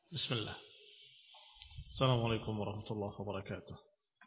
بسم الله. السلام عليكم ورحمة الله وبركاته.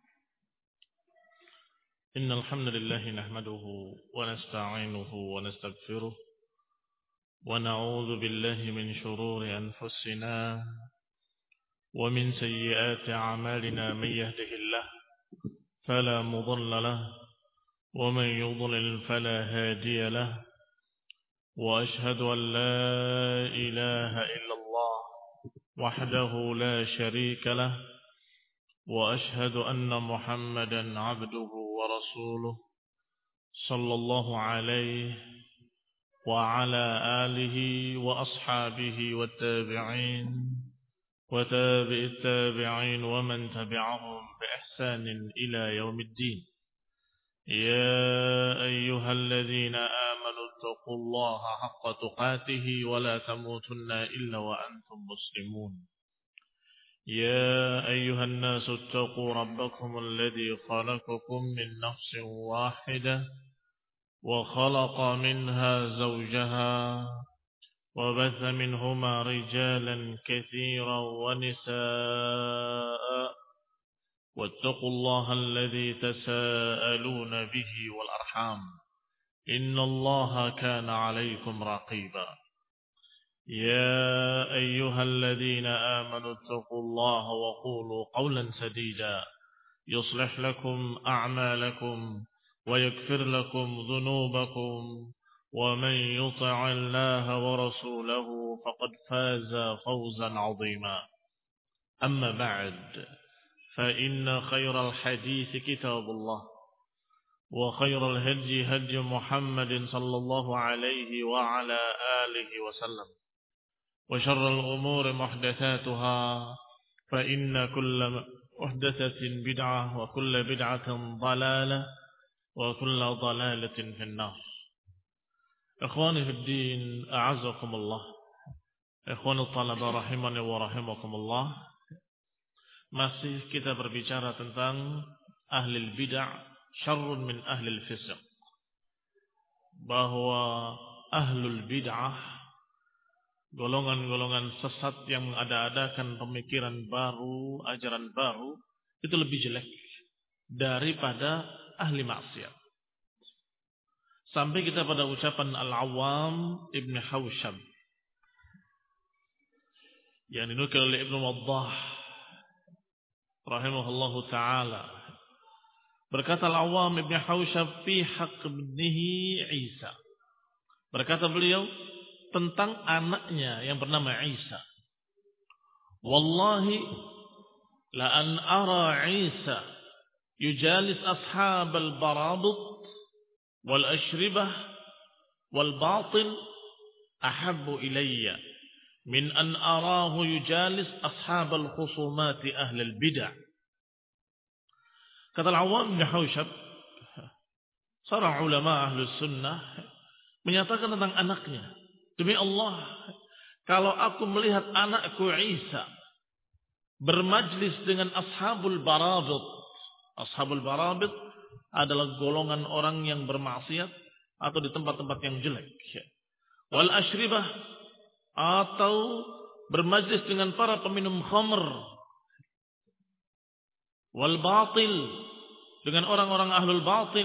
إن الحمد لله نحمده ونستعينه ونستغفره ونعوذ بالله من شرور أنفسنا ومن سيئات أعمالنا. من يهده الله فلا مضل له ومن يضلل فلا هادي له، وأشهد أن لا إله إلا الله وحده لا شريك له، وأشهد أن محمدا عبده ورسوله صلى الله عليه وعلى آله وأصحابه والتابعين وتابع التابعين ومن تبعهم بإحسان إلى يوم الدين. يا أيها الذين آمنوا اتقوا الله حق تقاته ولا تموتن إلا وأنتم مسلمون. يا أيها الناس اتقوا ربكم الذي خلقكم من نفس واحدة وخلق منها زوجها وبث منهما رجالا كثيرا ونساء، واتقوا الله الذي تساءلون به والأرحام إن الله كان عليكم رقيبا. يا أيها الذين آمنوا اتقوا الله وقولوا قولا سديدا يصلح لكم أعمالكم ويغفر لكم ذنوبكم، ومن يطع الله ورسوله فقد فاز فوزا عظيما. أما بعد، فإن خير الحديث كتاب الله، وخير الهدي هدي محمد صلى الله عليه وعلى آله وسلم، وشر الأمور محدثاتها، فإن كل محدثة بدعة وكل بدعة ضلالة وكل ضلالة في النار. إخواني في الدين أعزكم الله. إخواني الطلبة رحمني ورحمكم الله. Masih kita berbicara tentang ahlul bid'ah syarrun min ahlil fisq, bahwa ahlul bid'ah, golongan-golongan sesat yang mengada-adakan pemikiran baru, ajaran baru, itu lebih jelek daripada ahli maksiat. Sampai kita pada ucapan Al-Awwam Ibn Hawshab yang dinukil oleh Ibn Waddah rahimahullahu ta'ala. Berkata Al-Awwam Ibn Hawshab fi haqq ibnihi Isa. Berkata beliau tentang anaknya yang bernama Isa. Wallahi la an ara Isa yujalis ashab al-barabit wal ashribah wal batil ahabbu ilayya min an arahu yujalis ashab al-khusumati ahli al-bid'ah. Kata Al-Awwam bin Hawshab, seorang ulama ahli sunnah, menyatakan tentang anaknya, demi Allah, kalau aku melihat anakku Isa bermajlis dengan ashabul barabit. Ashabul barabit adalah golongan orang yang bermaksiat atau di tempat-tempat yang jelek. Wal ashribah, atau bermajlis dengan para peminum khamr. Wal batil, dengan orang-orang ahlul batil.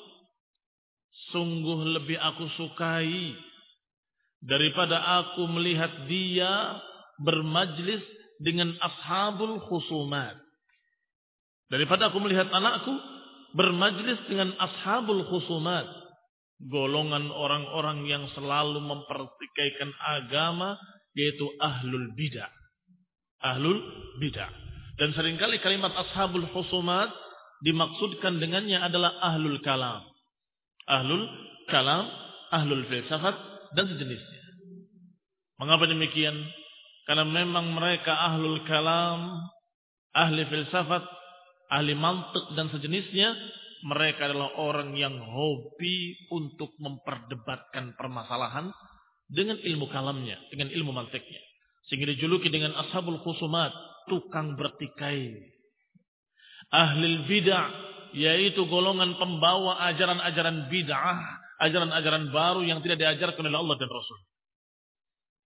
Sungguh lebih aku sukai daripada aku melihat dia bermajlis dengan ashabul khusumat. Daripada aku melihat anakku bermajlis dengan ashabul khusumat, golongan orang-orang yang selalu mempertikaikan agama, yaitu ahlul bid'ah. Ahlul bid'ah. Dan seringkali kalimat ashabul khusumat dimaksudkan dengannya adalah ahlul kalam. Ahlul kalam, ahlul filsafat dan sejenisnya. Mengapa demikian? Karena memang mereka ahlul kalam, ahli filsafat, ahli mantik dan sejenisnya. Mereka adalah orang yang hobi untuk memperdebatkan permasalahan dengan ilmu kalamnya, dengan ilmu mantiknya. Sehingga dijuluki dengan ashabul khusumat, tukang bertikai. Ahlul bid'ah, yaitu golongan pembawa ajaran-ajaran bid'ah, ajaran-ajaran baru yang tidak diajarkan oleh Allah dan Rasul.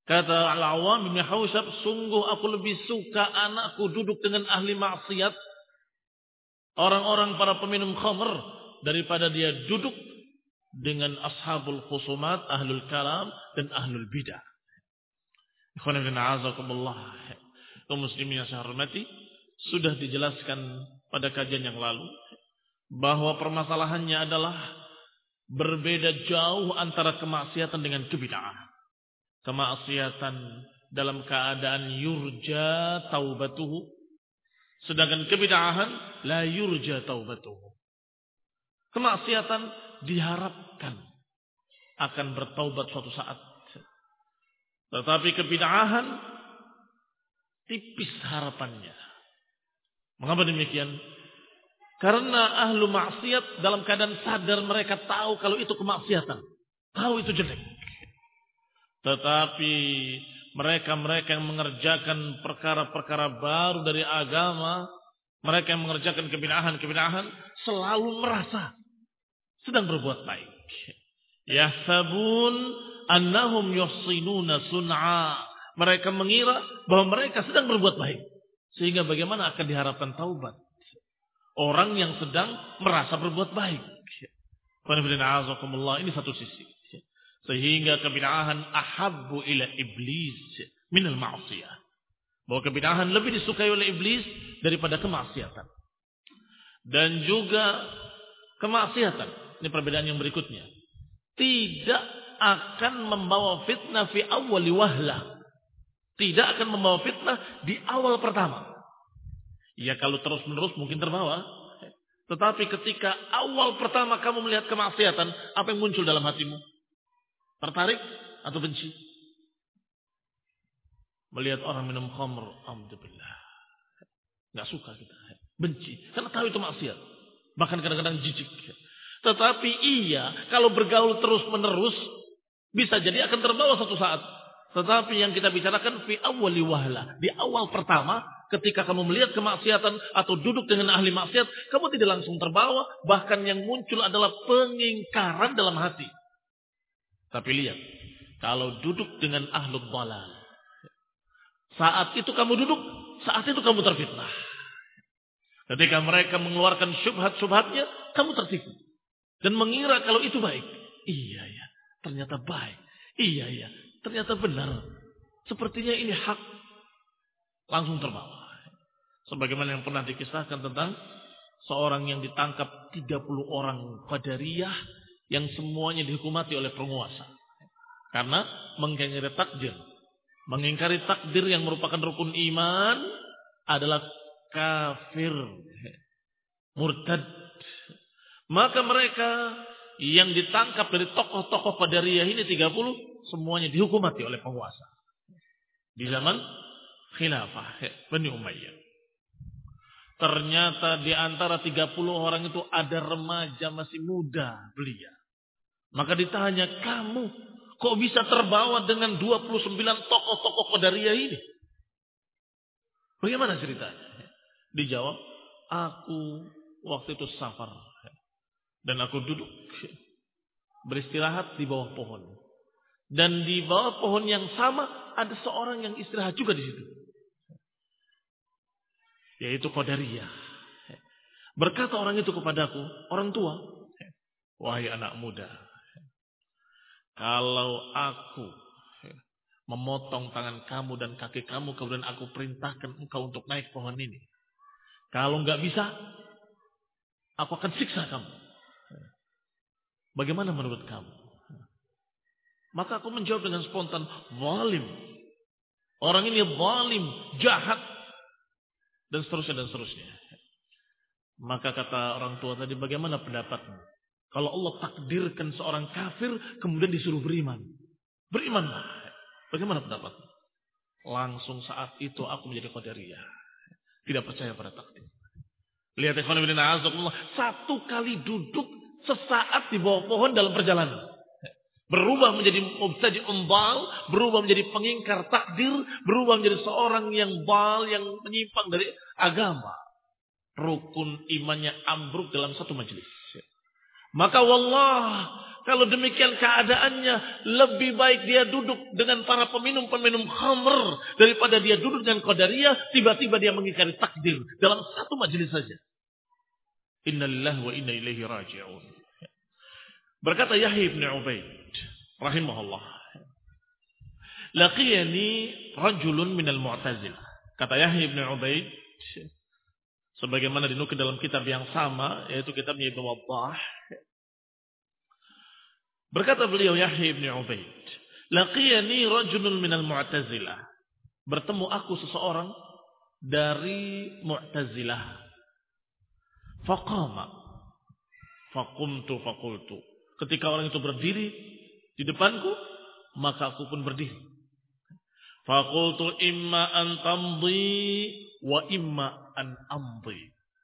Kata Al-Awwam bin Hausyab, sungguh aku lebih suka anakku duduk dengan ahli maksiat, orang-orang para peminum khamr, daripada dia duduk dengan ashabul khusumat, ahlul kalam, dan ahlul bidah. Ikhwan fillah, a'azakumullah. Kaum muslimin yang saya hormati, sudah dijelaskan pada kajian yang lalu bahwa permasalahannya adalah berbeda jauh antara kemaksiatan dengan kebid'ahan. Kemaksiatan dalam keadaan yurja taubatuhu, sedangkan kebid'ahan la yurja taubatuhu. Kemaksiatan diharapkan akan bertaubat suatu saat, tetapi kebid'ahan tipis harapannya. Mengapa demikian? Karena ahlu maksiat dalam keadaan sadar mereka tahu kalau itu kemaksiatan, tahu itu jelek. Tetapi mereka yang mengerjakan perkara-perkara baru dari agama, mereka yang mengerjakan kebid'ahan selalu merasa sedang berbuat baik. Yahsabun annahum yuhsinuna sun'a. Mereka mengira bahwa mereka sedang berbuat baik. Sehingga bagaimana akan diharapkan taubat orang yang sedang merasa berbuat baik? Ini satu sisi. Sehingga kebid'ahan ahabbu ila iblis minal ma'siyah. Bahwa kebid'ahan lebih disukai oleh iblis daripada kemaksiatan. Dan juga kemaksiatan, ini perbedaan yang berikutnya, tidak akan membawa fitnah fi awwali wahlah. Tidak akan membawa fitnah di awal pertama. Ya kalau terus-menerus mungkin terbawa. Tetapi ketika awal pertama kamu melihat kemaksiatan, apa yang muncul dalam hatimu? Tertarik atau benci? Melihat orang minum khamr, alhamdulillah, nggak suka kita, benci, karena tahu itu maksiat. Bahkan kadang-kadang jijik. Tetapi iya, kalau bergaul terus-menerus, bisa jadi akan terbawa suatu saat. Tetapi yang kita bicarakan fi awwali wahla, di awal pertama, ketika kamu melihat kemaksiatan atau duduk dengan ahli maksiat, kamu tidak langsung terbawa, bahkan yang muncul adalah pengingkaran dalam hati. Tapi lihat, kalau duduk dengan ahlul dhalal, saat itu kamu duduk, saat itu kamu terfitnah. Ketika mereka mengeluarkan syubhat-syubhatnya, kamu tertipu dan mengira kalau itu baik. Iya ya, ternyata baik. Iya ya, ternyata benar. Sepertinya ini hak. Langsung terbawa. Sebagaimana yang pernah dikisahkan tentang seorang yang ditangkap 30 orang Qadariyah yang semuanya dihukumati oleh penguasa. Karena mengingkari takdir. Mengingkari takdir yang merupakan rukun iman adalah kafir. Murtad. Maka mereka yang ditangkap dari tokoh-tokoh Qadariyah ini 30 semuanya dihukumati oleh penguasa di zaman khilafah Bani Umayyah. Ternyata di antara 30 orang itu ada remaja masih muda belia. Maka ditanya, kamu kok bisa terbawa dengan 29 tokoh-tokoh Qadariyah ini? Bagaimana ceritanya? Dijawab, aku waktu itu safar dan aku duduk beristirahat di bawah pohon. Dan di bawah pohon yang sama ada seorang yang istirahat juga di situ. Yaitu Qadariyah. Berkata orang itu kepadaku, orang tua, wahai anak muda, kalau aku memotong tangan kamu dan kaki kamu, kemudian aku perintahkan engkau untuk naik pohon ini, kalau enggak bisa, aku akan siksa kamu. Bagaimana menurut kamu? Maka aku menjawab dengan spontan, zalim. Orang ini zalim, jahat, dan seterusnya dan seterusnya. Maka kata orang tua tadi, bagaimana pendapatmu? Kalau Allah takdirkan seorang kafir, kemudian disuruh beriman. Berimanlah. Bagaimana pendapatmu? Langsung saat itu aku menjadi Qadariyah. Tidak percaya pada takdir. Lihat ikhwan fillah, satu kali duduk sesaat di bawah pohon dalam perjalanan. Berubah menjadi mubtadi'un dhal, berubah menjadi pengingkar takdir, berubah menjadi seorang yang dhal, yang menyimpang dari agama. Rukun imannya ambruk dalam satu majelis. Maka wallah, Kalau demikian keadaannya, lebih baik dia duduk dengan para peminum-peminum khamr daripada dia duduk dengan qadariyah, tiba-tiba dia mengingkari takdir dalam satu majelis saja. Innalillahi wa inna ilaihi raji'un. Berkata Yahya bin Ubaid rahimahullah, laqiyani rajulun minal mu'tazilah. Kata Yahya bin Ubaid, sebagaimana dinukil dalam kitab yang sama, yaitu kitabnya Ibnu Waddah. Berkata beliau Yahya bin Ubaid, laqiyani rajulun minal mu'tazilah. Bertemu aku seseorang dari Mu'tazilah. Faqama. Faqumtu faqultu. Ketika orang itu berdiri di depanku, maka aku pun berdiri. Faqultu imma an tamdi wa imma an amdi.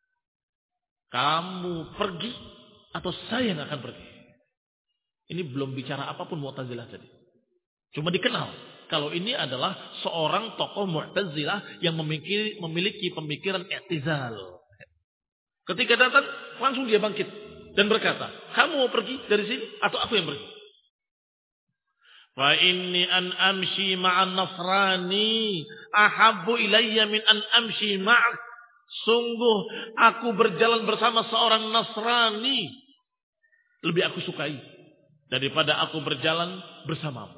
Kamu pergi atau saya yang akan pergi. Ini belum bicara apapun Mu'tazilah tadi. Cuma dikenal. Kalau ini adalah seorang tokoh Mu'tazilah yang memiliki pemikiran i'tizal. Ketika datang, langsung dia bangkit. Dan berkata, kamu mau pergi dari sini atau aku yang pergi? Fa inni an amshi ma'an nasrani ahabbu ilayya min an amshi ma'ak. Sungguh aku berjalan bersama seorang Nasrani lebih aku sukai daripada aku berjalan bersamamu.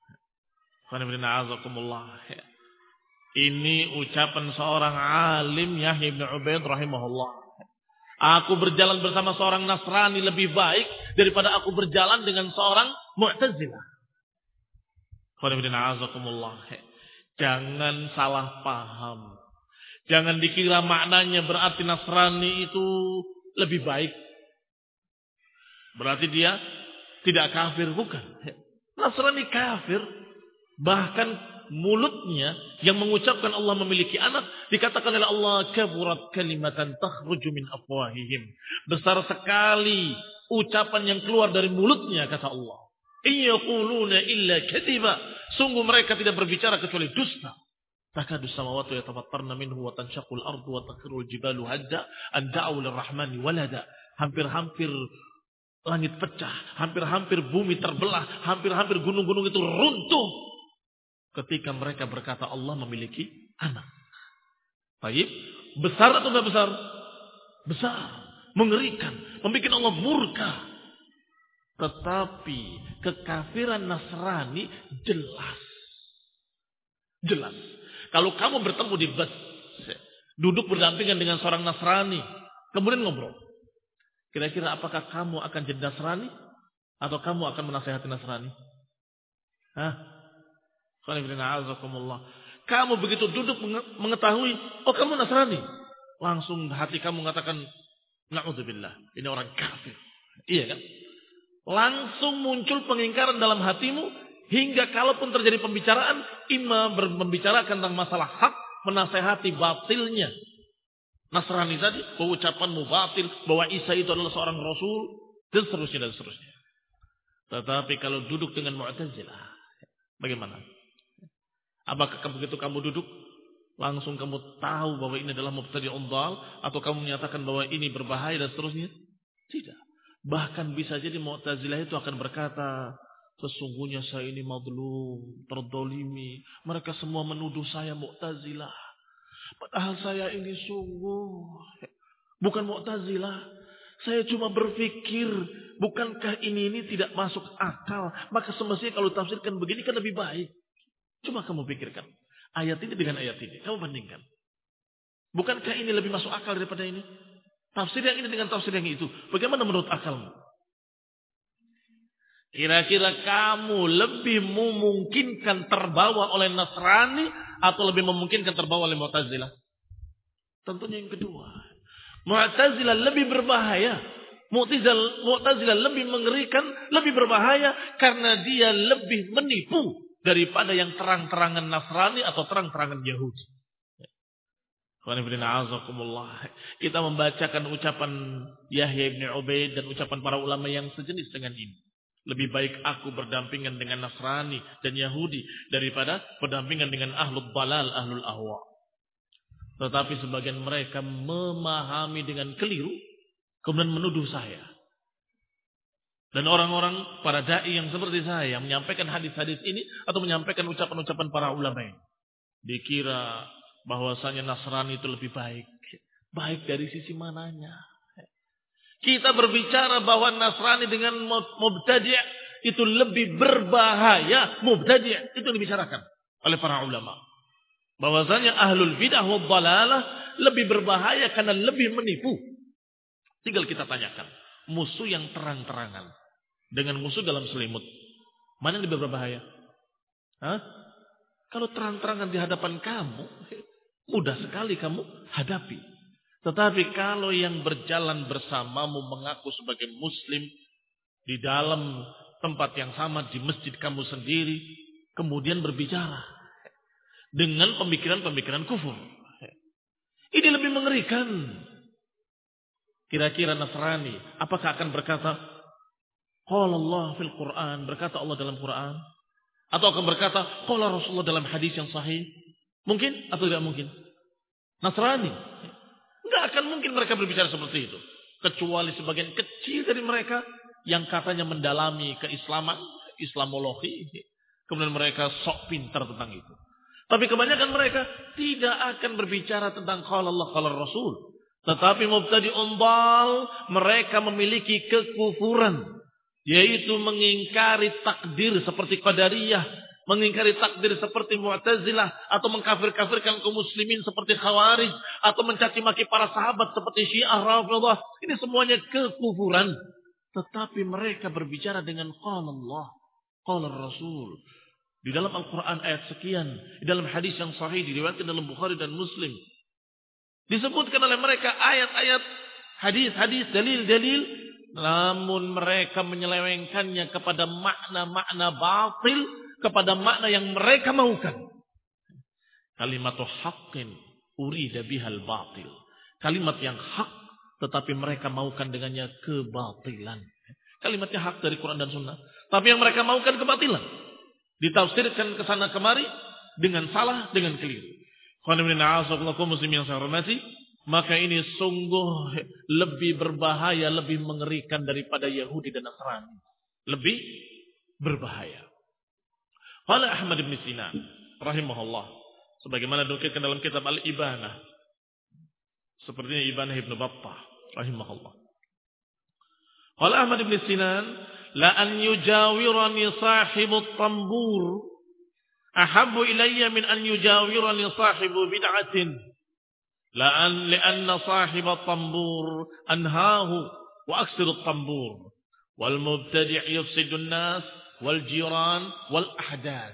Ini ucapan seorang alim Yahya bin Ubaid rahimahullah. Aku berjalan bersama seorang Nasrani lebih baik daripada aku berjalan dengan seorang Mu'tazilah. Jangan salah paham. Jangan dikira maknanya berarti Nasrani itu lebih baik. Berarti dia tidak kafir, bukan. Nasrani kafir. Bahkan mulutnya yang mengucapkan Allah memiliki anak dikatakan oleh Allah kaburat kalimatan takhruju min afwahihim. Besar sekali ucapan yang keluar dari mulutnya, kata Allah. Iyaquluna illa kadiba. Sungguh mereka tidak berbicara kecuali dusta. Takadu samawati yatafattarna minhu wa tanshaqul ardu wa takhirul jibalu hadda an da'u lirrahmani walada. Hampir-hampir langit pecah, hampir-hampir bumi terbelah, hampir-hampir gunung-gunung itu runtuh ketika mereka berkata Allah memiliki anak. Baik, besar atau enggak besar? Besar, mengerikan, membuat Allah murka. Tetapi kekafiran Nasrani jelas. Jelas. Kalau kamu bertemu di bus, duduk berdampingan dengan seorang Nasrani, kemudian ngobrol. Kira-kira apakah kamu akan jadi Nasrani atau kamu akan menasihati Nasrani? Hah? Kamu begitu duduk mengetahui, oh kamu Nasrani, langsung hati kamu mengatakan, na'udzubillah, ini orang kafir. Iya kan? Langsung muncul pengingkaran dalam hatimu, hingga kalaupun terjadi pembicaraan, imam membicarakan tentang masalah hak, menasehati batilnya Nasrani tadi, bahwa ucapanmu batil, bahwa Isa itu adalah seorang Rasul, dan seterusnya dan seterusnya. Tetapi kalau duduk dengan Mu'tazilah, bagaimana? Apakah begitu kamu duduk, langsung kamu tahu bahwa ini adalah mubtadi'un dhal, atau kamu menyatakan bahwa ini berbahaya dan seterusnya? Tidak. Bahkan bisa jadi Mu'tazilah itu akan berkata, sesungguhnya saya ini madlum, terdolimi. Mereka semua menuduh saya Mu'tazilah. Padahal saya ini sungguh bukan Mu'tazilah. Saya cuma berpikir, bukankah ini tidak masuk akal? Maka semestinya kalau tafsirkan begini kan lebih baik. Cuma kamu pikirkan. Ayat ini dengan ayat ini. Kamu bandingkan. Bukankah ini lebih masuk akal daripada ini? Tafsir yang ini dengan tafsir yang itu. Bagaimana menurut akalmu? Kira-kira kamu lebih memungkinkan terbawa oleh Nasrani atau lebih memungkinkan terbawa oleh Mu'tazilah? Tentunya yang kedua. Mu'tazilah lebih berbahaya. Mu'tazilah lebih mengerikan, lebih berbahaya karena dia lebih menipu daripada yang terang-terangan Nasrani atau terang-terangan Yahudi. Kita membacakan ucapan Yahya bin Ubaid dan ucapan para ulama yang sejenis dengan ini. Lebih baik aku berdampingan dengan Nasrani dan Yahudi daripada berdampingan dengan ahlul balal, ahlul ahwa. Tetapi sebagian mereka memahami dengan keliru, kemudian menuduh saya. Dan orang-orang para dai yang seperti saya yang menyampaikan hadis-hadis ini atau menyampaikan ucapan-ucapan para ulama ini, dikira bahwasanya Nasrani itu lebih baik. Baik dari sisi mananya? Kita berbicara bahwa Nasrani dengan mubtadi' itu lebih berbahaya. Mubtadi' itu dibicarakan oleh para ulama. Bahwasanya ahlul bidah wad dhalalah lebih berbahaya karena lebih menipu. Tinggal kita tanyakan, musuh yang terang-terangan dengan musuh dalam selimut, mana yang lebih berbahaya? Hah? Kalau terang-terangan di hadapan kamu, mudah sekali kamu hadapi. Tetapi kalau yang berjalan bersamamu mengaku sebagai muslim di dalam tempat yang sama di masjid kamu sendiri, kemudian berbicara dengan pemikiran-pemikiran kufur, ini lebih mengerikan. Kira-kira Nasrani apakah akan berkata qala Allah fil Quran, berkata Allah dalam Quran, atau akan berkata qala Rasulullah dalam hadis yang sahih? Mungkin atau tidak mungkin? Nasrani enggak akan mungkin mereka berbicara seperti itu, kecuali sebagian kecil dari mereka yang katanya mendalami keislaman, Islamologi, kemudian mereka sok pintar tentang itu. Tapi kebanyakan mereka tidak akan berbicara tentang qala Allah qala Rasul. Tetapi mubtadi'un dhal, mereka memiliki kekufuran, yaitu mengingkari takdir seperti Qadariyah, mengingkari takdir seperti Mu'tazilah, atau mengkafir-kafirkan kaum muslimin seperti Khawarij, atau mencaci maki para sahabat seperti Syiah Rafidhah. Ini semuanya kekufuran. Tetapi mereka berbicara dengan qala Allah qala Rasul. Di dalam Al-Quran ayat sekian, di dalam hadis yang sahih diriwayatkan dalam Bukhari dan Muslim, disebutkan oleh mereka ayat-ayat, hadis-hadis, dalil-dalil, namun mereka menyelewengkannya kepada makna-makna batil, kepada makna yang mereka maukan. Kalimatu haqqin urida bihal batil. Kalimat yang hak, tetapi mereka maukan dengannya kebatilan. Kalimatnya hak dari Quran dan Sunnah, tapi yang mereka maukan kebatilan. Ditafsirkan ke sana kemari dengan salah, dengan keliru. Muslim yang saya hormati, maka ini sungguh lebih berbahaya, lebih mengerikan daripada Yahudi dan Nasrani. Lebih berbahaya. Qala Ahmad bin Sinan rahimahullah, sebagaimana dinukilkan dalam kitab Al-Ibanah, sepertinya Ibanah Ibnu Battah rahimahullah. Qala Ahmad bin Sinan, la an yujawirani sahibut tambur ahabbu ilayya min an yujawirani sahibu bid'atin. Lianna sahibat tambur anhahu wa aksirut tambur wal mubtadi' yufsidun nas wal jiran wal ahdath.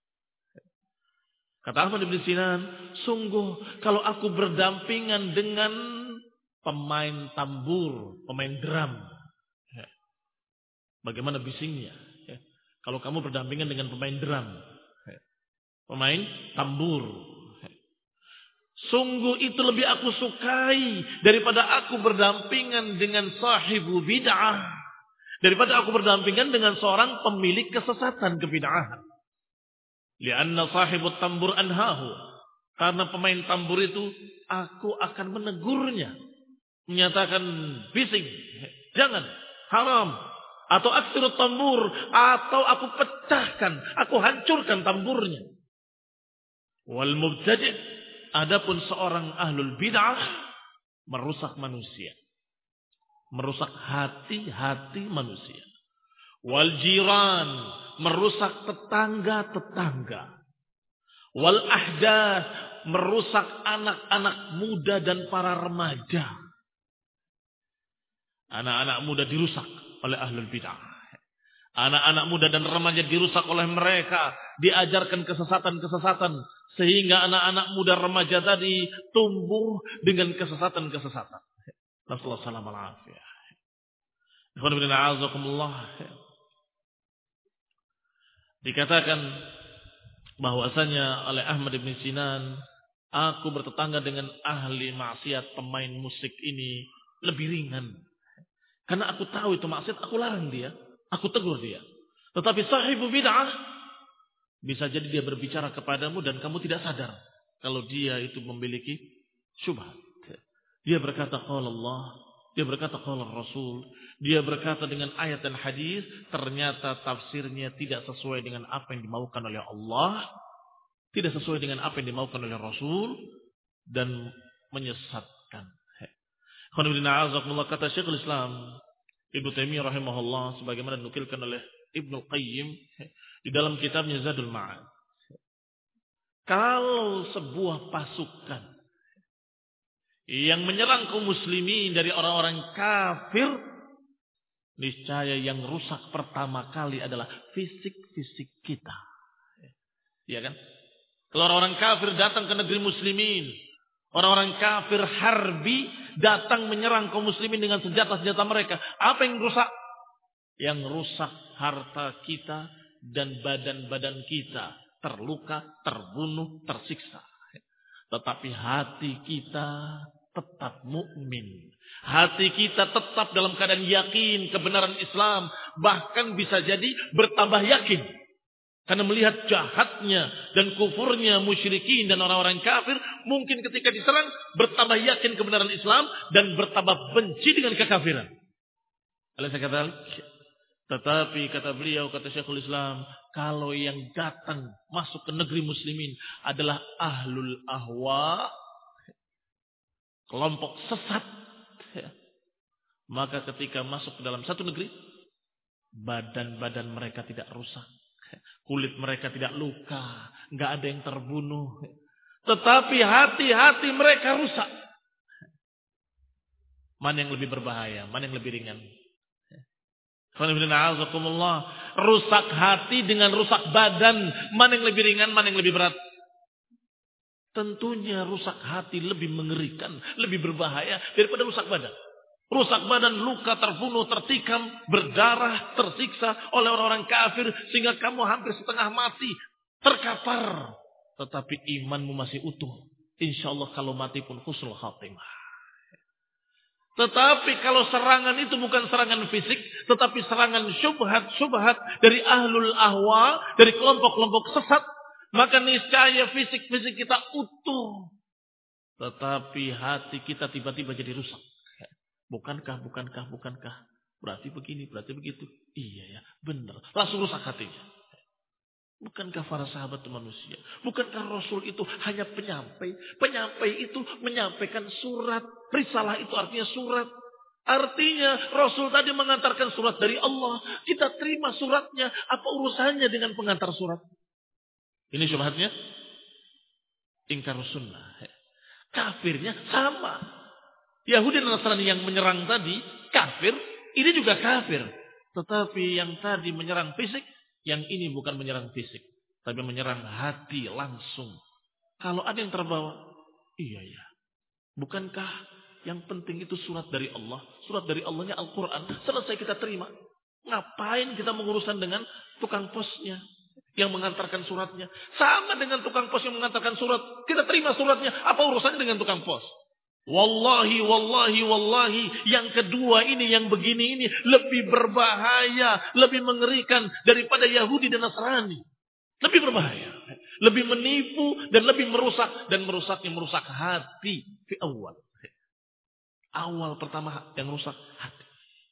Kata Ahmad bin Sinan, sungguh kalau aku berdampingan dengan pemain tambur, pemain drum, bagaimana bisingnya? Kalau kamu berdampingan dengan pemain drum, pemain tambur, sungguh itu lebih aku sukai daripada aku berdampingan dengan sahibu bid'ah, daripada aku berdampingan dengan seorang pemilik kesesatan, kebid'ahan. Lianna sahibut tambur anhahu, karena pemain tambur itu aku akan menegurnya, menyatakan bising, jangan, haram. Atau aksirut tambur, atau aku pecahkan, aku hancurkan tamburnya. Wal mubtadi', adapun seorang ahlul bid'ah, merusak manusia, merusak hati-hati manusia. Wal jiran, merusak tetangga-tetangga. Wal ahdath, merusak anak-anak muda dan para remaja. Anak-anak muda dirusak oleh ahlul bid'ah. Anak-anak muda dan remaja dirusak oleh mereka, diajarkan kesesatan-kesesatan, sehingga anak-anak muda remaja tadi tumbuh dengan kesesatan-kesesatan. Nasallahu alaihi wasallam. Dikatakan bahwasanya oleh Ahmad bin Sinan, aku bertetangga dengan ahli maksiat pemain musik ini lebih ringan. Karena aku tahu itu maksiat, aku larang dia, aku tegur dia. Tetapi sahibu bid'ah, bisa jadi dia berbicara kepadamu dan kamu tidak sadar kalau dia itu memiliki syubhat. Dia berkata qala Allah Dia berkata qala Rasul. Dia berkata dengan ayat dan hadis, ternyata tafsirnya tidak sesuai dengan apa yang dimaukan oleh Allah, tidak sesuai dengan apa yang dimaukan oleh Rasul, dan menyesatkan. Kata Syekhul Islam Ibnu Taimiyah rahimahullah, sebagaimana dinukilkan oleh Ibnu Qayyim di dalam kitabnya Zadul Ma'ad. Kalau sebuah pasukan yang menyerang kaum muslimin dari orang-orang kafir, niscaya yang rusak pertama kali adalah fisik-fisik kita. Ya kan? Kalau orang-orang kafir datang ke negeri muslimin, orang-orang kafir harbi datang menyerang kaum muslimin dengan senjata-senjata mereka, apa yang rusak? Yang rusak harta kita dan badan-badan kita, terluka, terbunuh, tersiksa. Tetapi hati kita tetap mukmin. Hati kita tetap dalam keadaan yakin kebenaran Islam, bahkan bisa jadi bertambah yakin. Karena melihat jahatnya dan kufurnya musyrikin dan orang-orang kafir, mungkin ketika diserang bertambah yakin kebenaran Islam dan bertambah benci dengan kekafiran. Tetapi kata beliau, kata Syekhul Islam, kalau yang datang masuk ke negeri muslimin adalah ahlul ahwa, kelompok sesat, maka ketika masuk ke dalam satu negeri, badan-badan mereka tidak rusak, kulit mereka tidak luka, nggak ada yang terbunuh, tetapi hati-hati mereka rusak. Mana yang lebih berbahaya? Mana yang lebih ringan? Rusak hati dengan rusak badan, mana yang lebih ringan, mana yang lebih berat? Tentunya rusak hati lebih mengerikan, lebih berbahaya daripada rusak badan. Rusak badan, luka, terbunuh, tertikam, berdarah, tersiksa oleh orang-orang kafir sehingga kamu hampir setengah mati, terkapar. Tetapi imanmu masih utuh. Insya Allah kalau mati pun husnul khatimah. Tetapi kalau serangan itu bukan serangan fisik, tetapi serangan syubhat dari ahlul ahwa, dari kelompok-kelompok sesat, maka niscaya fisik-fisik kita utuh. Tetapi hati kita tiba-tiba jadi rusak. Bukankah? Berarti begini, berarti begitu. Iya ya, benar. Langsung rusak hatinya. Bukankah para sahabat manusia? Bukankah Rasul itu hanya penyampai? Penyampai itu menyampaikan surat. Risalah itu artinya surat. Artinya Rasul tadi mengantarkan surat dari Allah. Kita terima suratnya. Apa urusannya dengan pengantar surat? Ini syubhatnya. Ingkar sunnah. Kafirnya sama. Yahudi dan Nasrani yang menyerang tadi kafir. Ini juga kafir. Tetapi yang tadi menyerang fisik. Yang ini bukan menyerang fisik, tapi menyerang hati langsung. Kalau ada yang terbawa, iya ya. Bukankah yang penting itu surat dari Allah? Surat dari Allahnya Al-Quran. Selesai kita terima. Ngapain kita mengurusan dengan tukang posnya yang mengantarkan suratnya? Sama dengan tukang pos yang mengantarkan surat. Kita terima suratnya. Apa urusannya dengan tukang pos? Wallahi. Yang kedua ini, yang begini ini lebih berbahaya, lebih mengerikan daripada Yahudi dan Nasrani. Lebih berbahaya, lebih menipu dan lebih merusak, dan merusak hati di awal. Awal pertama yang rusak hati.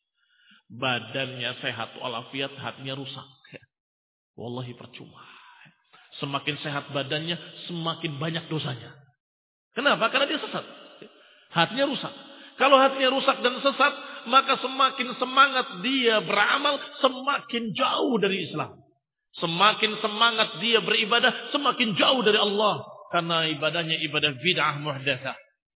Badannya sehat walafiat, hatinya rusak. Wallahi percuma. Semakin sehat badannya, semakin banyak dosanya. Kenapa? Karena dia sesat. Hatinya rusak. Kalau hatinya rusak dan sesat, maka semakin semangat dia beramal, semakin jauh dari Islam. Semakin semangat dia beribadah, semakin jauh dari Allah. Karena ibadahnya ibadah bid'ah muhdatsah.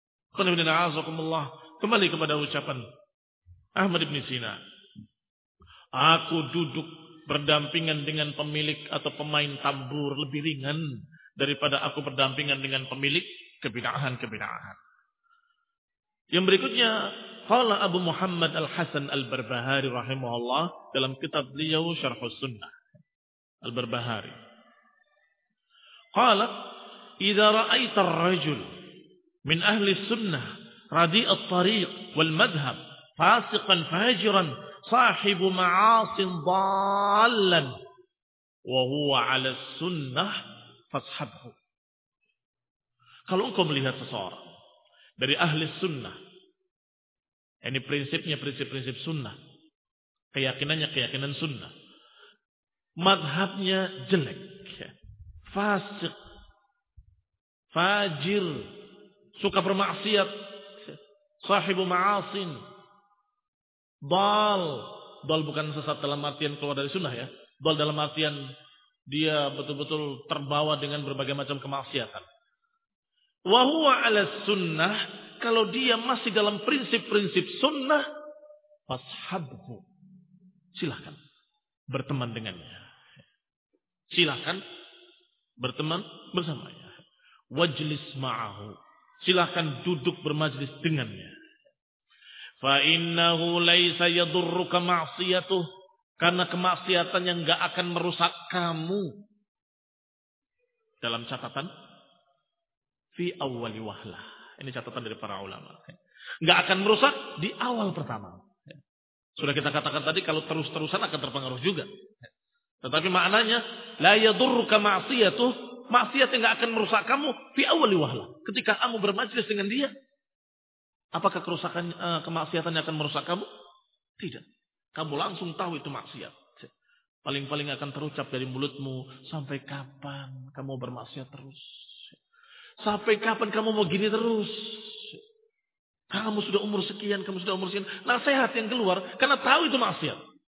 Kembali kepada ucapan Ahmad bin Sina. Aku duduk berdampingan dengan pemilik atau pemain tambur lebih ringan daripada aku berdampingan dengan pemilik kebid'ahan-kebid'ahan. Yang berikutnya, qala Abu Muhammad Al-Hasan Al-Barbahari rahimahullah dalam kitab beliau Syarhus Sunnah Al-Barbahari. Qala, "Idza ra'aita ar-rajul min ahli sunnah radi' at-tariq wal madhhab fasiqan fajiran sahibu ma'asin dhallan wa huwa 'ala sunnah fashabhu." Kalau engkau melihat seseorang dari ahli sunnah Ini prinsipnya prinsip-prinsip sunnah. Keyakinannya keyakinan sunnah. Madhabnya jelek. Fasik. Fajir. Suka bermaksiat. Sahibu ma'asin. Dal. Dal bukan sesat dalam artian keluar dari sunnah ya. Dal dalam artian dia betul-betul terbawa dengan berbagai macam kemaksiatan. Wa huwa 'ala sunnah, kalau dia masih dalam prinsip-prinsip sunnah, fashabhu. Silakan berteman dengannya. Silakan berteman bersamanya. Wajlis ma'ahu. Silakan duduk bermajlis dengannya. Fa innahu laisa yadurruka ma'siyatuh. Karena kemaksiatan yang enggak akan merusak kamu. Dalam catatan fi awwali wahlah. Ini catatan dari para ulama. Enggak akan merusak di awal pertama. Sudah kita katakan tadi kalau terus-terusan akan terpengaruh juga. Tetapi maknanya la yadurruka ma'siyatuh, maksiat yang enggak akan merusak kamu fi awwali wahlah. Ketika kamu bermajlis dengan dia, apakah kerusakan kemaksiatannya akan merusak kamu? Tidak. Kamu langsung tahu itu maksiat. Paling-paling akan terucap dari mulutmu, sampai kapan kamu bermaksiat terus? Sampai kapan kamu mau gini terus? Kamu sudah umur sekian, kamu sudah umur sekian. Nasihat yang keluar karena tahu itu maksiat.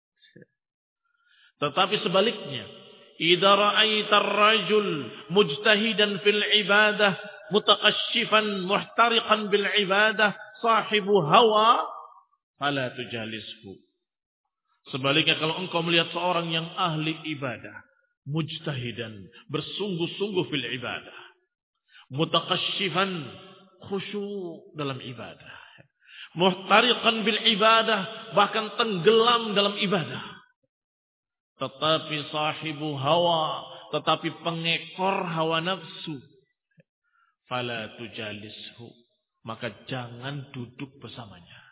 Tetapi sebaliknya, idza ra'aita ar-rajul mujtahidan fil ibadah, mutaqashifan muhtariqan bil ibadah, sahibu hawa, fala tujalishu. Sebaliknya kalau engkau melihat seorang yang ahli ibadah, mujtahidan, bersungguh-sungguh fil ibadah, mutaqashifan, khusyuk dalam ibadah, muhtariqan bil ibadah, bahkan tenggelam dalam ibadah, tetapi sahibu hawa, tetapi pengekor hawa nafsu, fala tujalishu, maka jangan duduk bersamanya.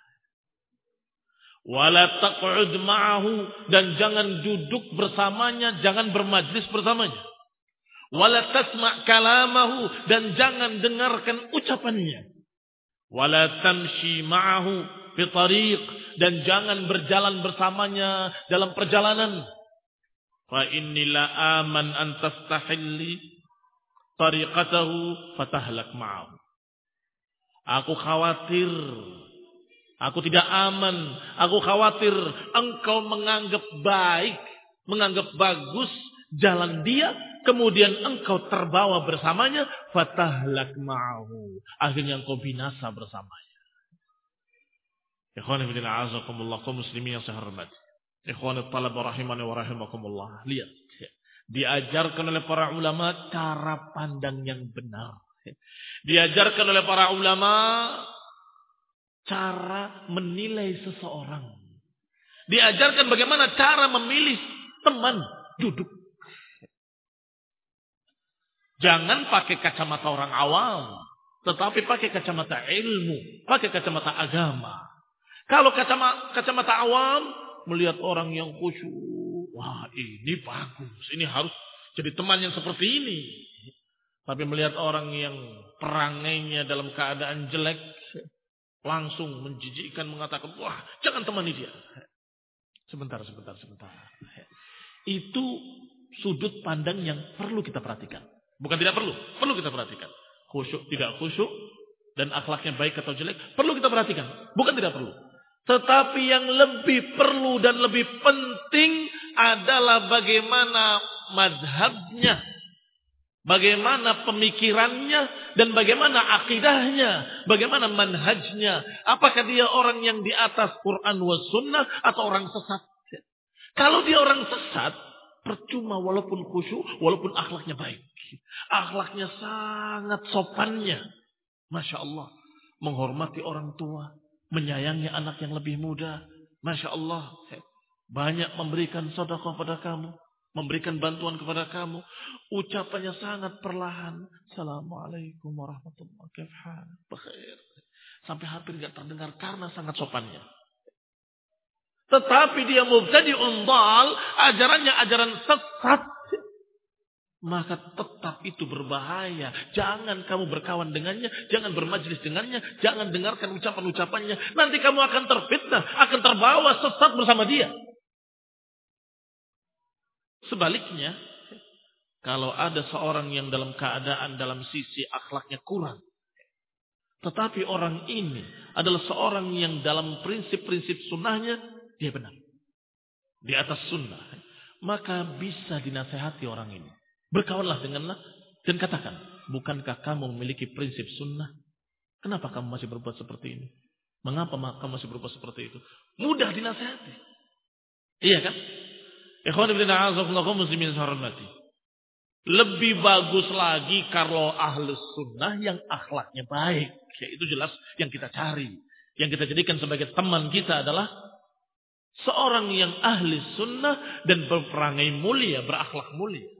Wala taq'ud ma'ahu, dan jangan duduk bersamanya, jangan bermajlis bersamanya. Wala tasma' kalamahu, dan jangan dengarkan ucapannya. Wala tamshi ma'ahu fi tariq, dan jangan berjalan bersamanya dalam perjalanan. Fa inni la aman an tastahilli tariqatahu fatahlak ma'ahu. Aku khawatir, aku tidak aman, aku khawatir engkau menganggap baik, menganggap bagus jalan dia, kemudian engkau terbawa bersamanya, fatahlak ma'ahu, akhirnya engkau binasa bersamanya. Ikhwani fillah azakumullah, kaum muslimin yang saya hormati. Ikhwani talab rahimani wa rahimakumullah. Lihat, diajarkan oleh para ulama cara pandang yang benar. Diajarkan oleh para ulama cara menilai seseorang. Diajarkan bagaimana cara memilih teman duduk. Jangan pakai kacamata orang awam, tetapi pakai kacamata ilmu, pakai kacamata agama. Kalau kacamata awam, melihat orang yang khusyuk, wah ini bagus, ini harus jadi teman yang seperti ini. Tapi melihat orang yang perangainya dalam keadaan jelek, langsung menjijikkan, mengatakan, wah jangan temani dia. Sebentar. Itu sudut pandang yang perlu kita perhatikan. Bukan tidak perlu, perlu kita perhatikan. Khusyuk, tidak khusyuk, dan akhlaknya baik atau jelek, perlu kita perhatikan. Bukan tidak perlu. Tetapi yang lebih perlu dan lebih penting adalah bagaimana madhabnya, bagaimana pemikirannya, dan bagaimana akidahnya, bagaimana manhajnya. Apakah dia orang yang di atas Quran wa sunnah atau orang sesat? Kalau dia orang sesat, percuma walaupun khusyuk, walaupun akhlaknya baik. Akhlaknya sangat sopannya. Masya Allah. Menghormati orang tua. Menyayangi anak yang lebih muda. Masya Allah. Banyak memberikan sedekah kepada kamu. Memberikan bantuan kepada kamu. Ucapannya sangat perlahan. Assalamualaikum warahmatullahi wabarakatuh. Sampai hampir tidak terdengar karena sangat sopannya. Tetapi dia mubtadi'un dhal, ajarannya ajaran sesat. maka tetap itu berbahaya. Jangan kamu berkawan dengannya, jangan bermajlis dengannya, jangan dengarkan ucapan-ucapannya. Nanti kamu akan terfitnah, akan terbawa sesat bersama dia. Sebaliknya, kalau ada seorang yang dalam keadaan dalam sisi akhlaknya kurang, tetapi orang ini adalah seorang yang dalam prinsip-prinsip sunnahnya dia benar, di atas sunnah, maka bisa dinasehati orang ini. Berkawanlah denganlah dan katakan, bukankah kamu memiliki prinsip sunnah? Kenapa kamu masih berbuat seperti ini? Mengapa kamu masih berbuat seperti itu? Mudah dinasehati. Iya kan? Ikhwan fillah a'azakumullah muslimin hormati. Lebih bagus lagi kalau ahlus sunnah yang akhlaknya baik. Ya, itu jelas yang kita cari. Yang kita jadikan sebagai teman kita adalah seorang yang ahli sunnah dan berperangai mulia, berakhlak mulia.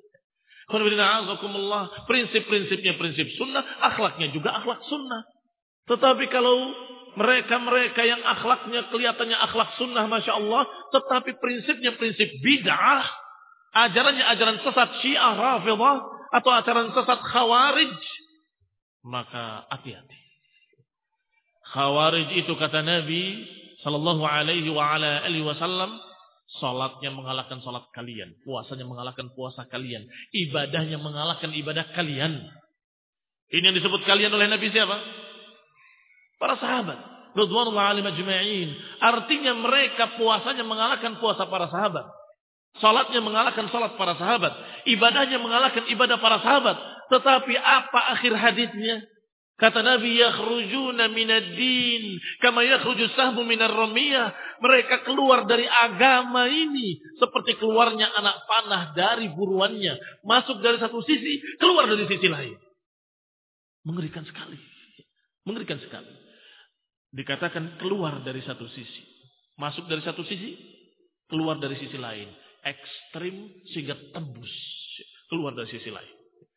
Prinsip-prinsipnya prinsip sunnah, akhlaknya juga akhlak sunnah. Tetapi kalau mereka-mereka yang akhlaknya kelihatannya akhlak sunnah, Masya Allah, tetapi prinsipnya prinsip bid'ah, ajarannya ajaran sesat Syiah Rafidhah atau ajaran sesat Khawarij, maka hati-hati. Khawarij itu kata Nabi sallallahu alaihi wa ala alihi wasallam, salatnya mengalahkan salat kalian, puasanya mengalahkan puasa kalian, ibadahnya mengalahkan ibadah kalian. Ini yang disebut kalian oleh Nabi siapa? Para sahabat radhiyallahu anhum ajma'in. Artinya mereka puasanya mengalahkan puasa para sahabat, salatnya mengalahkan salat para sahabat, ibadahnya mengalahkan ibadah para sahabat. Tetapi apa akhir hadisnya? Kata Nabi, yakhrujuna minad din kama yakhruju sahmu minar ramiyah. Mereka keluar dari agama ini seperti keluarnya anak panah dari buruannya. Masuk dari satu sisi, keluar dari sisi lain. Mengerikan sekali. Mengerikan sekali. Dikatakan keluar dari satu sisi. Masuk dari satu sisi, keluar dari sisi lain. Ekstrim sehingga tembus. Keluar dari sisi lain.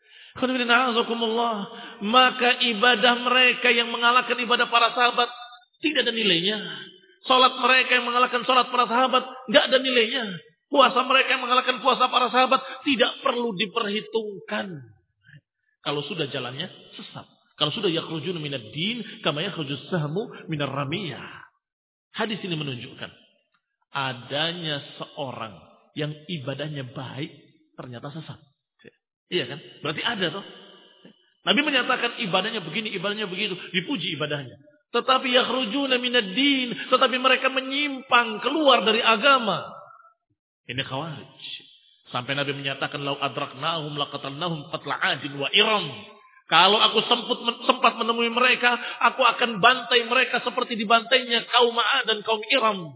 Maka ibadah mereka yang mengalahkan ibadah para sahabat tidak ada nilainya. Salat mereka yang mengalahkan salat para sahabat tidak ada nilainya. Puasa mereka yang mengalahkan puasa para sahabat tidak perlu diperhitungkan. Kalau sudah jalannya sesat. Kalau sudah yakhrujuna minad din kama yakhrujus sahmu minar ramiyah. Hadis ini menunjukkan adanya seorang yang ibadahnya baik ternyata sesat. Iya kan? Berarti ada toh. Nabi menyatakan ibadahnya begini, ibadahnya begitu, dipuji ibadahnya. Tetapi yakhrujuna minad din, tetapi mereka menyimpang keluar dari agama. Ini Khawarij. Sampai Nabi menyatakan lau adraknahum laqatalnahum qatla 'adin wa iram. Kalau aku sempat menemui mereka, aku akan bantai mereka seperti dibantainya kaum 'Ad dan kaum Iram.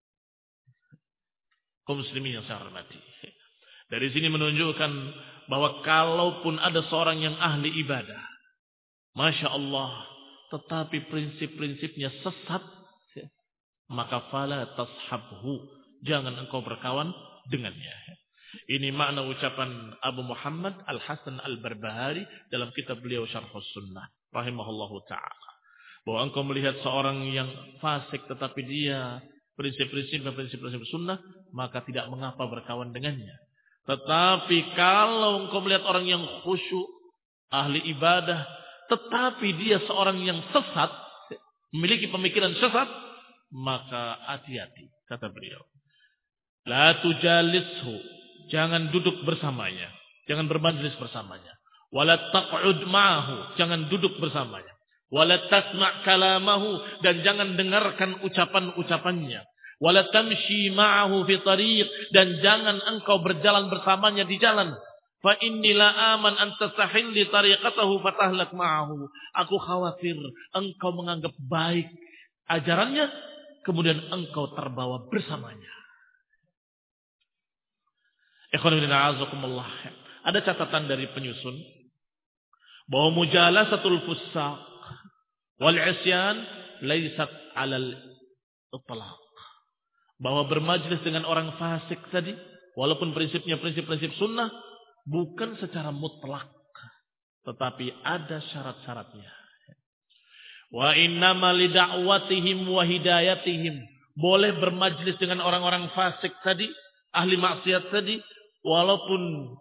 Kaum muslimin yang saya hormati. Dari sini menunjukkan bahwa kalaupun ada seorang yang ahli ibadah, Masya Allah, tetapi prinsip-prinsipnya sesat, maka fala tashabhu, jangan engkau berkawan dengannya. Ini makna ucapan Abu Muhammad Al-Hasan Al-Barbahari dalam kitab beliau Syarhus Sunnah rahimahullahu ta'ala. Bahwa engkau melihat seorang yang fasik tetapi dia prinsip-prinsip dan prinsip-prinsip sunnah, maka tidak mengapa berkawan dengannya. Tetapi kalau engkau melihat orang yang khusyuk, ahli ibadah, tetapi dia seorang yang sesat, memiliki pemikiran sesat, maka hati-hati, kata beliau. La tujalishu, jangan duduk bersamanya, jangan bermajlis bersamanya. Wala taq'ud ma'ahu, jangan duduk bersamanya. Wala tasma' kalamahu, dan jangan dengarkan ucapan-ucapannya. Wala tamshi ma'ahu fi tariq, dan jangan engkau berjalan bersamanya di jalan. Fa inni la aman an tastahilli tariqatahu fatahlak ma'ahu. Aku khawatir engkau menganggap baik ajarannya, kemudian engkau terbawa bersamanya. Ada catatan dari penyusun bahwa mujalasatul fusaq wal isyan laysat 'alal itlaq. Bahwa bermajlis dengan orang fasik tadi, walaupun prinsipnya prinsip-prinsip sunnah, bukan secara mutlak, tetapi ada syarat-syaratnya. Wa innama lida'watihim wa hidayatihim, boleh bermajlis dengan orang-orang fasik tadi, ahli maksiat tadi, walaupun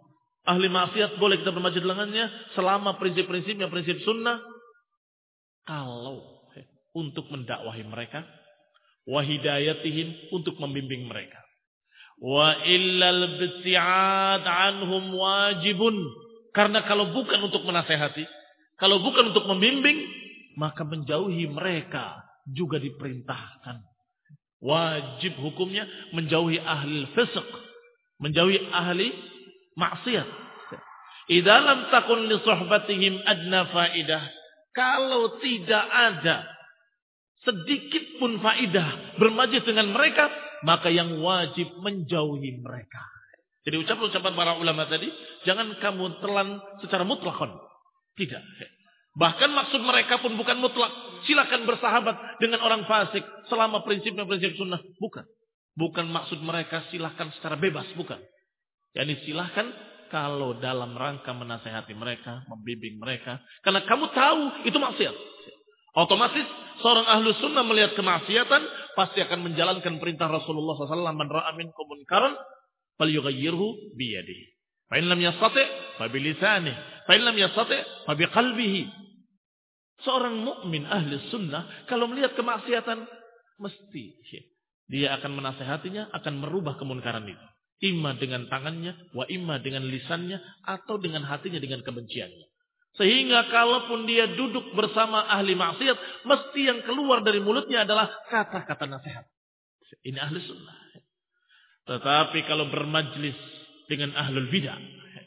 Ahli maksiat boleh kita bermajlis dengannya selama prinsip-prinsipnya prinsip sunnah. Kalau untuk mendakwahi mereka, wa hidayatihim, untuk membimbing mereka. Wa illal ibti'ad anhum wajibun. Karena kalau bukan untuk menasehati, kalau bukan untuk membimbing, maka menjauhi mereka juga diperintahkan. Wajib hukumnya menjauhi ahli fisq, menjauhi ahli maksiat. Idza lam takun li suhbatihim adna faidah. Kalau tidak ada sedikit pun faidah bermajlis dengan mereka, maka yang wajib menjauhi mereka. Jadi ucapan para ulama tadi, jangan kamu telan secara mutlakon. Tidak. Bahkan maksud mereka pun bukan mutlak. Silakan bersahabat dengan orang fasik selama prinsipnya prinsip sunnah. Bukan. Bukan maksud mereka silakan secara bebas. Bukan. Yani silakan kalau dalam rangka menasehati mereka, membimbing mereka. Karena kamu tahu itu maksiat. Otomatis seorang ahlu sunnah melihat kemaksiatan pasti akan menjalankan perintah Rasulullah SAW. Man ra'a minkum munkaran falyughayyirhu biyadihi. Fa in lam yastati' fa bilisanihi. Fa in lam yastati' fa biqalbihi. Seorang mukmin ahli sunnah kalau melihat kemaksiatan mesti dia akan menasehatinya, akan merubah kemunkaran itu. Imma dengan tangannya, wa imma dengan lisannya, atau dengan hatinya, dengan kebenciannya. Sehingga kalaupun dia duduk bersama ahli maksiat, mesti yang keluar dari mulutnya adalah kata-kata nasihat. Ini ahli sunnah. Tetapi kalau bermajlis dengan ahlul bidah,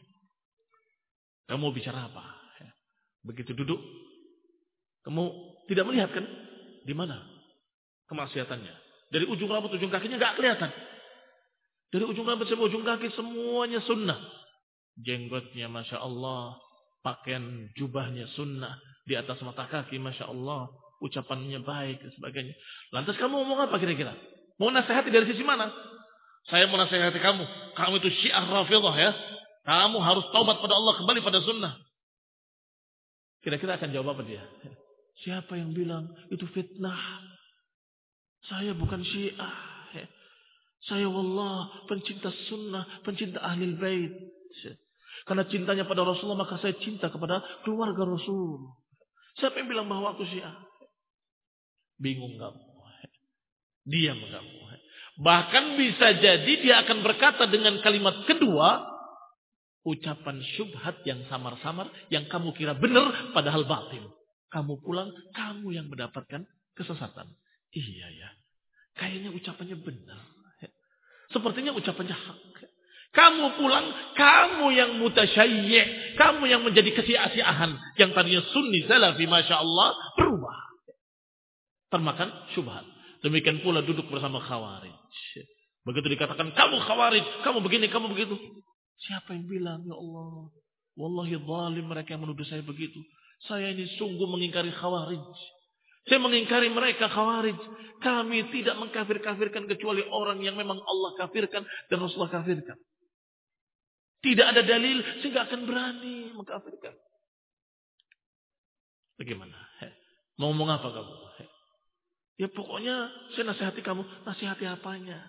kamu bicara apa? Begitu duduk, kamu tidak melihat kan? Di mana kemaksiatannya? Dari ujung rambut, ujung kakinya nggak kelihatan. Dari ujung rambut sampai ujung kaki semuanya sunnah. Jenggotnya Masya Allah. Pakaian jubahnya sunnah. Di atas mata kaki Masya Allah. Ucapannya baik dan sebagainya. Lantas kamu ngomong apa kira-kira? Mau nasihati dari sisi mana? Saya mau nasihati kamu. Kamu itu Syiah Rafidah ya. Kamu harus taubat pada Allah, kembali pada sunnah. Kira-kira akan jawab apa dia? Siapa yang bilang itu fitnah? Saya bukan Syiah. Saya wallah pencinta sunnah, pencinta ahlul bait. Karena cintanya pada Rasulullah, maka saya cinta kepada keluarga Rasul. Siapa yang bilang bahwa aku Syiah? Bingung kamu. Diam kamu. Bahkan bisa jadi dia akan berkata dengan kalimat kedua, ucapan syubhat yang samar-samar, yang kamu kira benar, padahal batil. Kamu pulang, kamu yang mendapatkan kesesatan. Iya ya, kayaknya ucapannya benar. Sepertinya ucapannya hak. Kamu pulang, kamu yang mutasyayyi', kamu yang menjadi kesia-siahan, yang tadinya sunni salafi Masya Allah, berubah. Termakan syubhat. Demikian pula duduk bersama khawarij. Begitu dikatakan, kamu khawarij, kamu begini, kamu begitu. Siapa yang bilang, ya Allah, wallahi zalim mereka yang menuduh saya begitu. Saya ini sungguh mengingkari khawarij. Saya mengingkari mereka khawarij. Kami tidak mengkafir-kafirkan kecuali orang yang memang Allah kafirkan dan Rasulullah kafirkan. Tidak ada dalil sehingga akan berani mengkafirkan. Bagaimana? Mau ngomong apa kamu? Ya pokoknya saya nasihati kamu. Nasihati apanya?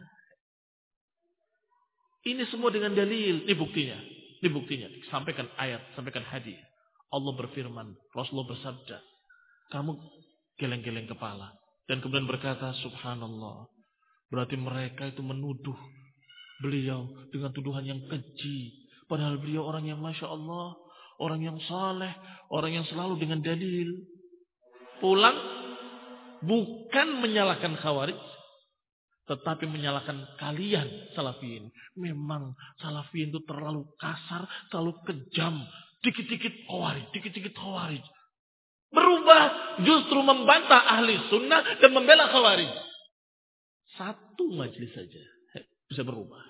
Ini semua dengan dalil. Ini buktinya. Ini buktinya. Sampaikan ayat, sampaikan hadis. Allah berfirman, Rasulullah bersabda. Kamu geleng-geleng kepala. Dan kemudian berkata, subhanallah. Berarti mereka itu menuduh beliau dengan tuduhan yang keji. Padahal beliau orang yang Masya Allah. Orang yang saleh. Orang yang selalu dengan dalil. Pulang. Bukan menyalahkan khawarij. Tetapi menyalahkan kalian salafiyin. Memang salafiyin itu terlalu kasar. Terlalu kejam. Dikit-dikit khawarij. Dikit-dikit khawarij. Berubah justru membantah ahli sunnah dan membela khawarij. Satu majlis saja bisa berubah.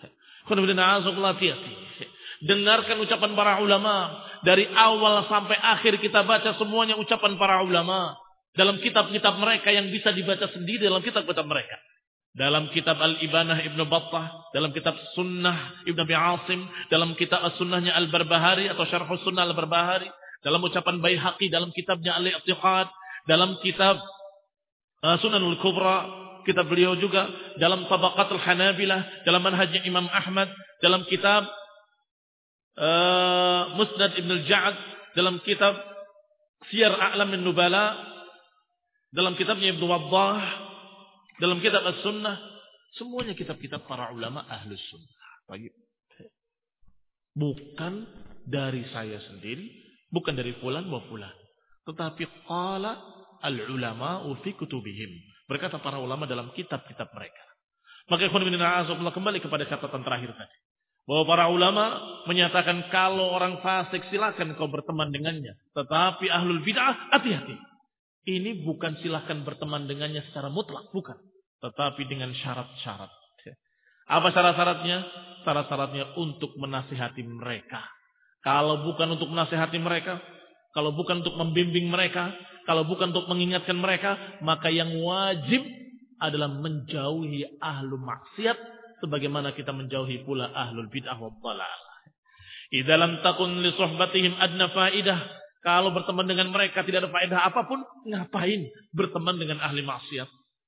Dengarkan ucapan para ulama. Dari awal sampai akhir kita baca semuanya ucapan para ulama. Dalam kitab-kitab mereka yang bisa dibaca sendiri dalam kitab-kitab mereka. Dalam kitab Al-Ibanah Ibn Battah. Dalam kitab Sunnah Ibn Abi Asim. Dalam kitab As-Sunnahnya Al-Barbahari atau Syarh Sunnah Al-Barbahari. Dalam ucapan Baihaqi dalam kitabnya Al-I'tiqad, dalam kitab Sunanul Kubra, kitab beliau juga, dalam Tabaqatul Hanabilah, dalam manhajnya Imam Ahmad, dalam kitab Musnad Ibn al-Ja'ad, dalam kitab Siyar A'lamin Nubala, dalam kitabnya Ibnu Waddah, dalam kitab As-Sunnah, semuanya kitab-kitab para ulama Ahlus Sunnah. Bukan dari saya sendiri, bukan dari fulan wa fulan, tetapi qala al-ulama'u fi kutubihim, berkata para ulama dalam kitab-kitab mereka. Maka ikhwan fillah a'azakumullah, kembali kepada catatan terakhir tadi, bahwa para ulama menyatakan kalau orang fasik silakan kau berteman dengannya, tetapi ahlul bid'ah hati-hati. Ini bukan silakan berteman dengannya secara mutlak, bukan, tetapi dengan syarat-syarat. Apa syarat-syaratnya? Syarat-syaratnya untuk menasihati mereka. Kalau bukan untuk menasihati mereka, kalau bukan untuk membimbing mereka, kalau bukan untuk mengingatkan mereka, maka yang wajib adalah menjauhi ahlu maksiat, sebagaimana kita menjauhi pula ahlul bid'ah wa dhalalah. Idza lam takun li suhbatihim adna faidah, kalau berteman dengan mereka tidak ada faedah apapun, ngapain berteman dengan ahli maksiat?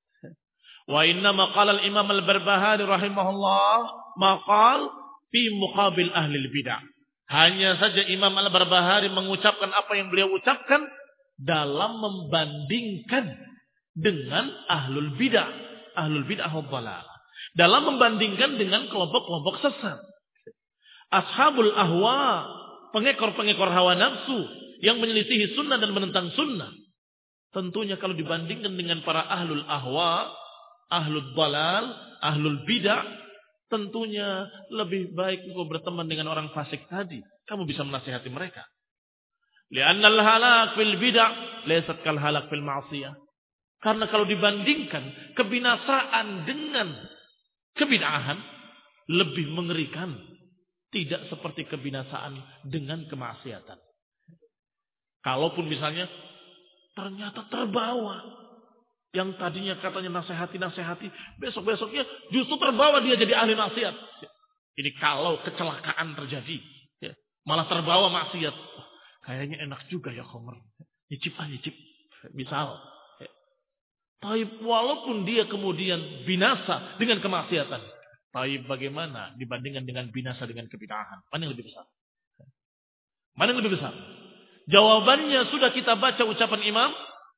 Wa inna maqala al-Imam al-Barbahari rahimahullah maqal fi muqabil ahli bidah. Hanya saja Imam al-Barbahari mengucapkan apa yang beliau ucapkan dalam membandingkan dengan ahlul bidah wa dhalalah. Dalam membandingkan dengan kelompok-kelompok sesat. Ashabul ahwa, pengekor-pengekor hawa nafsu yang menyelisihi sunnah dan menentang sunnah. Tentunya kalau dibandingkan dengan para ahlul ahwa, ahlul dhalal, ahlul bidah, tentunya lebih baik engkau berteman dengan orang fasik tadi. Kamu bisa menasihati mereka. Li'annal halak fil bidah laysat kal halak fil ma'siyah. Karena kalau dibandingkan kebinasaan dengan kebid'ahan lebih mengerikan, tidak seperti kebinasaan dengan kemaksiatan. Kalaupun misalnya ternyata terbawa, yang tadinya katanya nasihati, besok-besoknya justru terbawa dia jadi ahli maksiat. Ini kalau kecelakaan terjadi, malah terbawa maksiat. Kayaknya enak juga ya khomer, nyicip, misal. Taib, walaupun dia kemudian binasa dengan kemaksiatan. Taib, bagaimana dibandingkan dengan binasa dengan kebid'ahan? Mana yang lebih besar? Mana yang lebih besar? Jawabannya sudah kita baca ucapan Imam.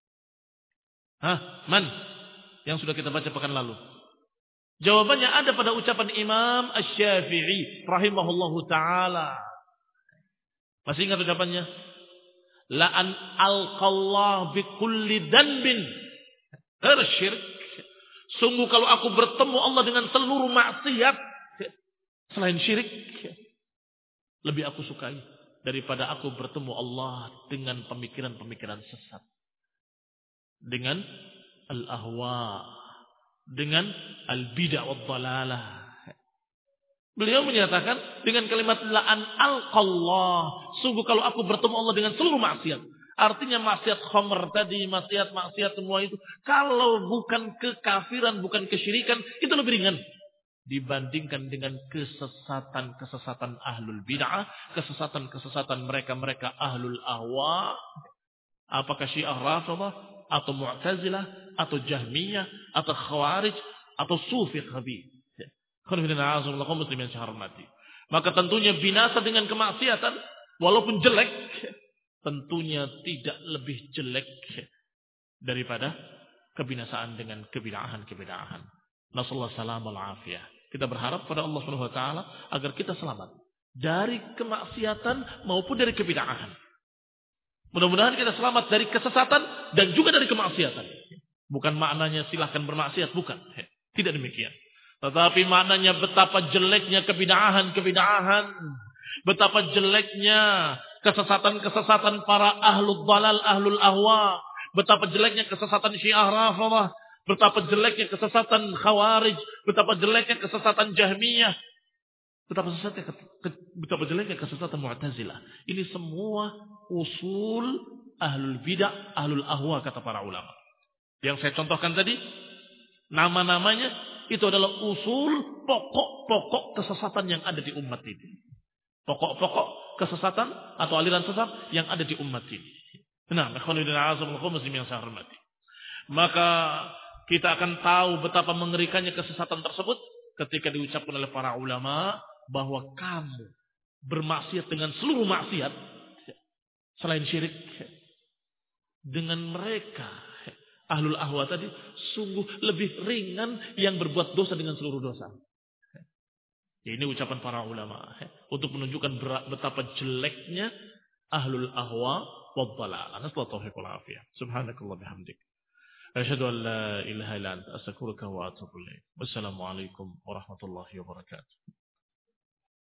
Man? Yang sudah kita baca pekan lalu. Jawabannya ada pada ucapan Imam Asy-Syafi'i rahimahullahu ta'ala. Masih ingat ucapannya? La'an alqallah bikulli danbin syirik. Sungguh kalau aku bertemu Allah dengan seluruh maksiat selain syirik, lebih aku sukai daripada aku bertemu Allah dengan pemikiran-pemikiran sesat, dengan al-ahwa, dengan al-bid'ah wa dhalalah. Beliau menyatakan dengan kalimat la'an alqallah, sungguh kalau aku bertemu Allah dengan seluruh maksiat. Artinya maksiat khamr tadi, maksiat semua itu, kalau bukan kekafiran, bukan kesyirikan, itu lebih ringan dibandingkan dengan kesesatan ahlul bid'ah, kesesatan mereka ahlul ahwa, apakah Syiah Rafidhah atau Mu'tazilah atau Jahmiyah atau Khawarij atau Sufi khabith. Maka tentunya binasa dengan kemaksiatan walaupun jelek, tentunya tidak lebih jelek daripada kebinasaan dengan kebid'ahan. Nasallahu salam wal afiyah. Kita berharap pada Allah Subhanahu wa taala agar kita selamat dari kemaksiatan maupun dari kebid'ahan. Mudah-mudahan kita selamat dari kesesatan dan juga dari kemaksiatan. Bukan maknanya silahkan bermaksiat, bukan. Tidak demikian. Tetapi maknanya betapa jeleknya kebid'ahan. Betapa jeleknya kesesatan para ahlul dhalal, ahlul ahwa. Betapa jeleknya kesesatan Syiah Rafidhah. Betapa jeleknya kesesatan Khawarij. Betapa jeleknya kesesatan Jahmiyah. Betapa jeleknya kesesatan Mu'tazilah. Ini semua usul ahlul bidah, ahlul ahwa, kata para ulama. Yang saya contohkan tadi, nama-namanya itu adalah usul pokok-pokok kesesatan yang ada di umat ini. Pokok-pokok kesesatan atau aliran sesat yang ada di umat ini. Nah, muslim yang saya hormati. Maka kita akan tahu betapa mengerikannya kesesatan tersebut ketika diucapkan oleh para ulama bahwa kamu bermaksiat dengan seluruh maksiat selain syirik, dengan mereka ahlul ahwa tadi sungguh lebih ringan yang berbuat dosa dengan seluruh dosa. Ini ucapan para ulama untuk menunjukkan betapa jeleknya ahlul ahwa wad dhalalah. Nasallahu taufiq wal afiyah. Subhanakallah bihamdik. Asyhadu an la ilaha illa anta astaghfiruka wa atubu ilaik. Wassalamu alaikum warahmatullahi wabarakatuh.